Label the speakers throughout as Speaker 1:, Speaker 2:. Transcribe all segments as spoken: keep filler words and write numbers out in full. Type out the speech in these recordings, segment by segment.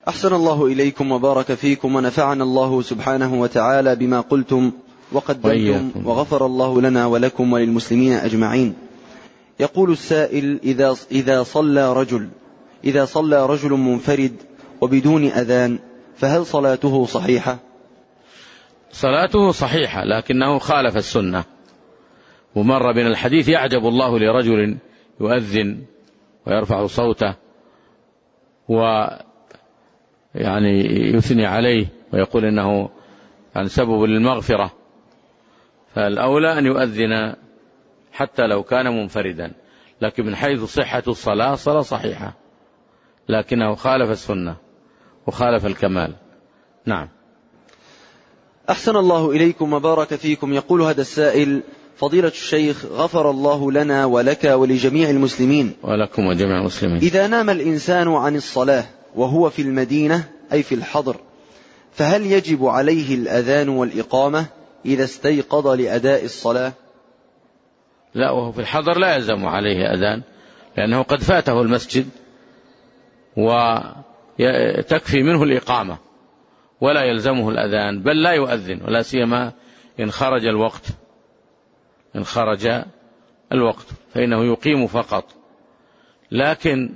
Speaker 1: أحسن الله إليكم وبارك فيكم ونفعنا الله سبحانه وتعالى بما قلتم وقدمتم وغفر الله لنا ولكم وللمسلمين أجمعين. يقول السائل: إذا إذا صلى رجل إذا صلى رجل منفرد وبدون أذان فهل صلاته صحيحة؟
Speaker 2: صلاته صحيحة، لكنه خالف السنة. ومر بنا الحديث: يعجب الله لرجل يؤذن ويرفع صوته ويعني يثني عليه ويقول إنه يعني سبب للمغفرة، فالأولى أن يؤذن حتى لو كان منفردا. لكن من حيث صحة الصلاة صلاة صحيحة، لكنه خالف السنة وخالف الكمال. نعم.
Speaker 1: أحسن الله إليكم وبارك فيكم. يقول هذا السائل: فضيلة الشيخ غفر الله لنا ولك ولجميع المسلمين.
Speaker 2: ولكم وجميع المسلمين.
Speaker 1: إذا نام الإنسان عن الصلاة وهو في المدينة أي في الحضر، فهل يجب عليه الأذان والإقامة إذا استيقظ لأداء الصلاة؟
Speaker 2: لا، وهو في الحضر لا يلزم عليه أذان، لأنه قد فاته المسجد وتكفي منه الإقامة ولا يلزمه الأذان، بل لا يؤذن، ولا سيما إن خرج الوقت إن خرج الوقت فإنه يقيم فقط. لكن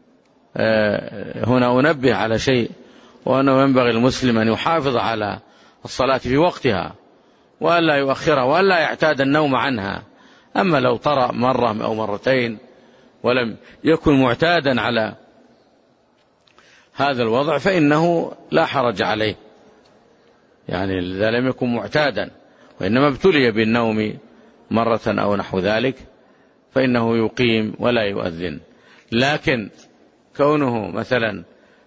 Speaker 2: هنا أنبه على شيء، وأنه ينبغي المسلم أن يحافظ على الصلاة في وقتها وألا يؤخرها وألا يعتاد النوم عنها. أما لو طرأ مرة أو مرتين ولم يكن معتادا على هذا الوضع فإنه لا حرج عليه، يعني إذا لم يكن معتادا وإنما ابتلي بالنوم مرة أو نحو ذلك فإنه يقيم ولا يؤذن. لكن كونه مثلا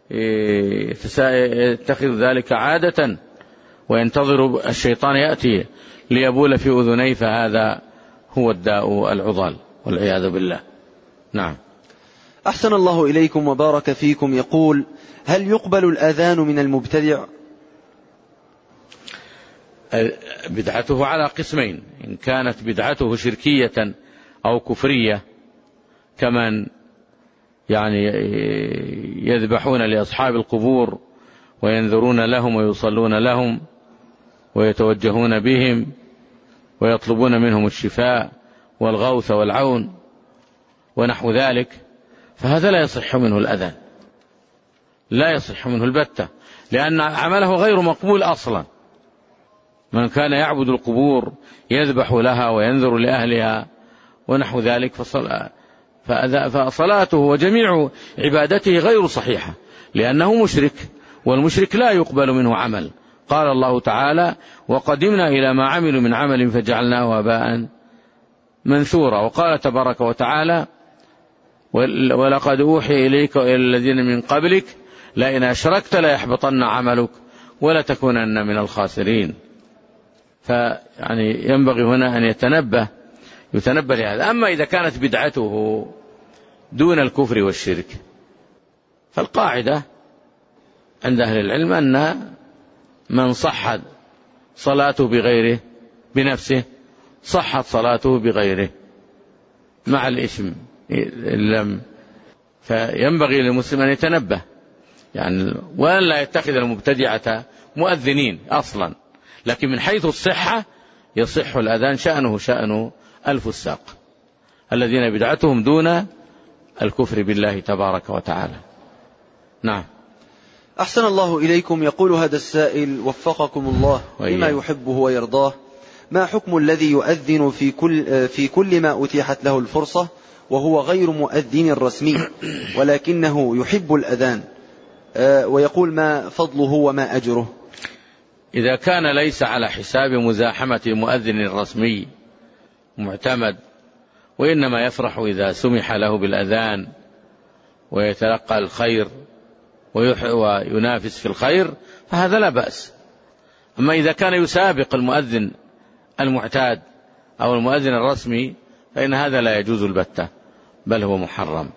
Speaker 2: يتخذ ذلك عادة وينتظر الشيطان يأتي ليبول في أذنيه فهذا هو الداء العضال والعياذ بالله. نعم.
Speaker 1: أحسن الله إليكم وبارك فيكم. يقول: هل يقبل الأذان من المبتدع؟
Speaker 2: بدعته على قسمين: إن كانت بدعته شركية أو كفرية، كمن يعني يذبحون لأصحاب القبور وينذرون لهم ويصلون لهم ويتوجهون بهم ويطلبون منهم الشفاء والغوث والعون ونحو ذلك، فهذا لا يصح منه الأذان، لا يصح منه البتة، لأن عمله غير مقبول أصلا. من كان يعبد القبور يذبح لها وينذر لأهلها ونحو ذلك فصلاته وجميع عبادته غير صحيحة، لأنه مشرك، والمشرك لا يقبل منه عمل. قال الله تعالى: وقدمنا إلى ما عملوا من عمل فجعلناه هباء منثورا. وقال تبارك وتعالى: ولقد أوحي إليك وإلى الذين من قبلك لئن أشركت ليحبطن عملك ولتكونن من الخاسرين. فيعني ينبغي هنا أن يتنبه يتنبه لهذا. أما إذا كانت بدعته دون الكفر والشرك فالقاعدة عند أهل العلم أن من صحت صلاته بغيره بنفسه صحت صلاته بغيره مع الإثم لم. فينبغي للمسلم أن يتنبه يعني، وأن لا يتخذ المبتدعة مؤذنين أصلا. لكن من حيث الصحة يصح الأذان، شأنه شأن الفساق الذين بدعتهم دون الكفر بالله تبارك وتعالى. نعم.
Speaker 1: أحسن الله إليكم. يقول هذا السائل: وفقكم الله لما يحبه ويرضاه، ما حكم الذي يؤذن في كل, في كل ما أتيحت له الفرصة وهو غير مؤذن رسمي ولكنه يحب الأذان، ويقول ما فضله وما أجره؟
Speaker 2: إذا كان ليس على حساب مزاحمة المؤذن الرسمي معتمد، وإنما يفرح إذا سمح له بالأذان ويتلقى الخير وينافس في الخير فهذا لا بأس. أما إذا كان يسابق المؤذن المعتاد أو المؤذن الرسمي فإن هذا لا يجوز البتة، بل هو محرم.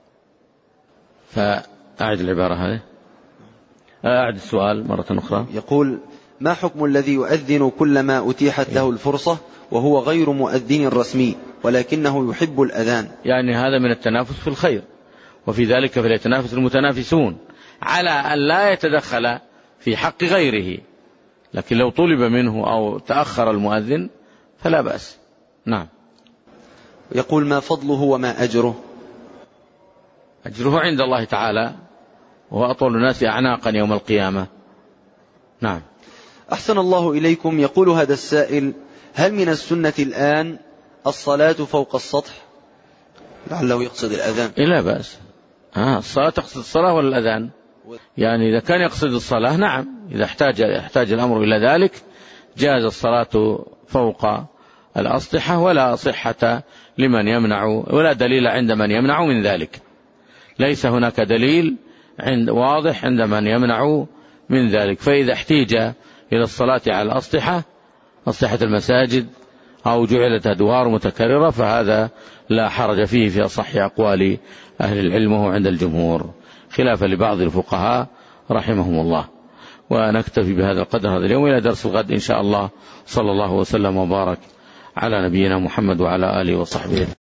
Speaker 2: فأعد العبارة هذه، أعد السؤال مرة أخرى.
Speaker 1: يقول: ما حكم الذي يؤذن كلما أتيحت له الفرصة وهو غير مؤذن رسمي ولكنه يحب الأذان؟
Speaker 2: يعني هذا من التنافس في الخير، وفي ذلك فليتنافس المتنافسون، على أن لا يتدخل في حق غيره، لكن لو طلب منه أو تأخر المؤذن فلا بأس. نعم.
Speaker 1: يقول: ما فضله وما أجره؟
Speaker 2: أجره عند الله تعالى، وهو أطول الناس أعناقا يوم القيامة. نعم.
Speaker 1: أحسن الله إليكم. يقول هذا السائل: هل من السنة الآن الصلاة فوق السطح؟ لعله يقصد الأذان.
Speaker 2: لا بأس. آه الصلاة تقصد الصلاة ولا الأذان؟ يعني إذا كان يقصد الصلاة نعم، إذا احتاج يحتاج الأمر إلى ذلك جاز الصلاة فوق الأسطحة، ولا صحة لمن يمنع، ولا دليل عند من يمنع من ذلك. ليس هناك دليل عند واضح عند من يمنع من ذلك. فإذا احتيج إلى الصلاة على الأسطحة، أسطحة المساجد، أو جعلت أدوار متكررة، فهذا لا حرج فيه في أصح أقوال أهل العلم عند الجمهور، خلافا لبعض الفقهاء رحمهم الله. ونكتفي بهذا القدر هذا اليوم، إلى درس الغد إن شاء الله. صلى الله وسلم وبارك على نبينا محمد وعلى آله وصحبه.